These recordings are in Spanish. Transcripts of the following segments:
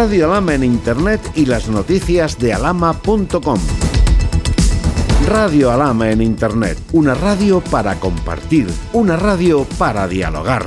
Radio Alhama en Internet y las noticias de alhama.com. Radio Alhama en Internet, una radio para compartir, una radio para dialogar.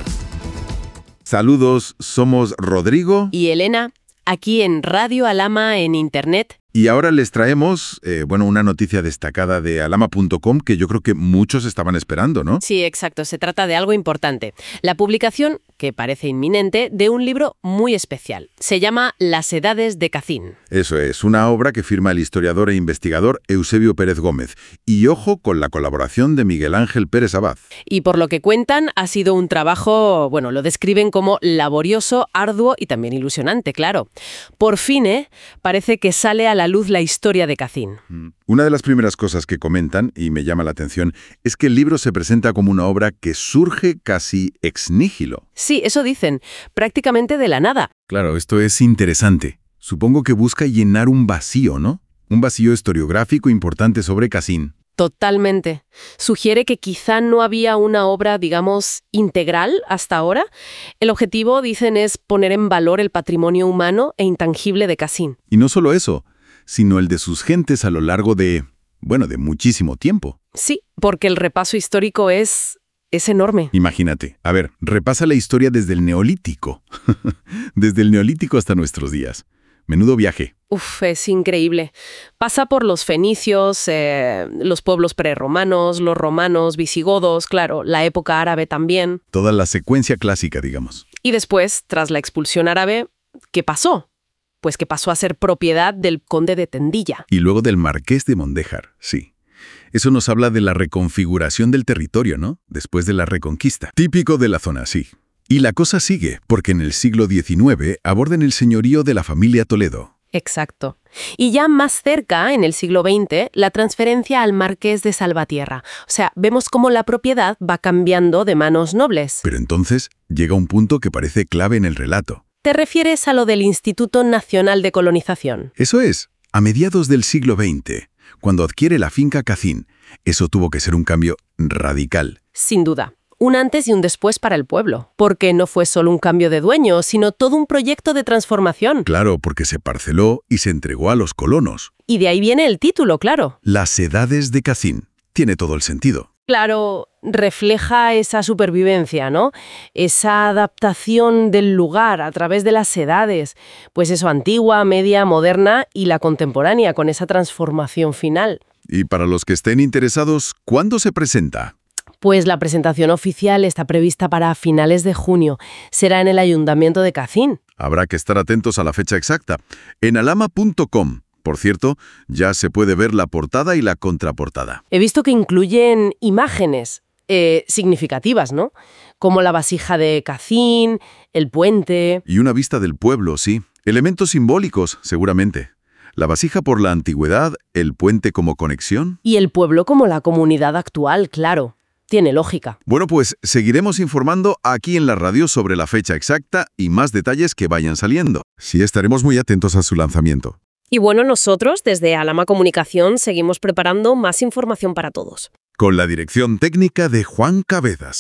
Saludos, somos Rodrigo y Elena, aquí en Radio Alhama en Internet. Y ahora les traemos, una noticia destacada de alhama.com que yo creo que muchos estaban esperando, ¿no? Sí, exacto. Se trata de algo importante. La publicación, que parece inminente, de un libro muy especial. Se llama Las Edades de Kacín. Eso es, una obra que firma el historiador e investigador Eusebio Pérez Gómez. Y ojo con la colaboración de Miguel Ángel Pérez Abad. Y por lo que cuentan, ha sido un trabajo, lo describen como laborioso, arduo y también ilusionante, claro. Por fin, parece que sale a la luz la historia de Kacín. Una de las primeras cosas que comentan, y me llama la atención, es que el libro se presenta como una obra que surge casi ex nihilo. Sí, eso dicen, prácticamente de la nada. Claro, esto es interesante. Supongo que busca llenar un vacío, ¿no? Un vacío historiográfico importante sobre Kacín. Totalmente. Sugiere que quizá no había una obra, integral hasta ahora. El objetivo, dicen, es poner en valor el patrimonio humano e intangible de Kacín. Y no solo eso, sino el de sus gentes a lo largo de muchísimo tiempo. Sí, porque el repaso histórico es enorme. Imagínate, repasa la historia desde el Neolítico. Desde el Neolítico hasta nuestros días. Menudo viaje. Es increíble. Pasa por los fenicios, los pueblos preromanos, los romanos, visigodos, claro, la época árabe también. Toda la secuencia clásica, digamos. Y después, tras la expulsión árabe, ¿qué pasó? Pues que pasó a ser propiedad del conde de Tendilla. Y luego del marqués de Mondéjar, sí. Eso nos habla de la reconfiguración del territorio, ¿no? Después de la reconquista. Típico de la zona, sí. Y la cosa sigue, porque en el siglo XIX abordan el señorío de la familia Toledo. Exacto. Y ya más cerca, en el siglo XX, la transferencia al marqués de Salvatierra. O sea, vemos cómo la propiedad va cambiando de manos nobles. Pero entonces llega un punto que parece clave en el relato. ¿Te refieres a lo del Instituto Nacional de Colonización? Eso es, a mediados del siglo XX, cuando adquiere la finca Kacín. Eso tuvo que ser un cambio radical. Sin duda. Un antes y un después para el pueblo, porque no fue solo un cambio de dueño, sino todo un proyecto de transformación. Claro, porque se parceló y se entregó a los colonos. Y de ahí viene el título, claro. Las Edades de Kacín. Tiene todo el sentido. Claro, refleja esa supervivencia, ¿no? Esa adaptación del lugar a través de las edades. Pues eso, antigua, media, moderna y la contemporánea, con esa transformación final. Y para los que estén interesados, ¿cuándo se presenta? Pues la presentación oficial está prevista para finales de junio. Será en el Ayuntamiento de Kacín. Habrá que estar atentos a la fecha exacta. En alhama.com. Por cierto, ya se puede ver la portada y la contraportada. He visto que incluyen imágenes significativas, ¿no? Como la vasija de Kacín, el puente... Y una vista del pueblo, sí. Elementos simbólicos, seguramente. La vasija por la antigüedad, el puente como conexión... Y el pueblo como la comunidad actual, claro. Tiene lógica. Bueno, pues seguiremos informando aquí en la radio sobre la fecha exacta y más detalles que vayan saliendo. Sí, estaremos muy atentos a su lanzamiento. Y nosotros, desde Alhama Comunicación, seguimos preparando más información para todos. Con la dirección técnica de Juan Cabezas.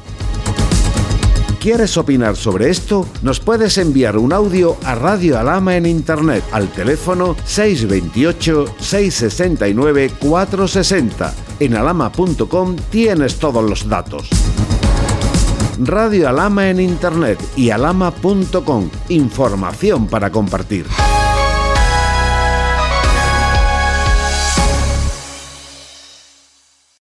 ¿Quieres opinar sobre esto? Nos puedes enviar un audio a Radio Alhama en Internet al teléfono 628-669-460. En alhama.com tienes todos los datos. Radio Alhama en Internet y alhama.com. Información para compartir.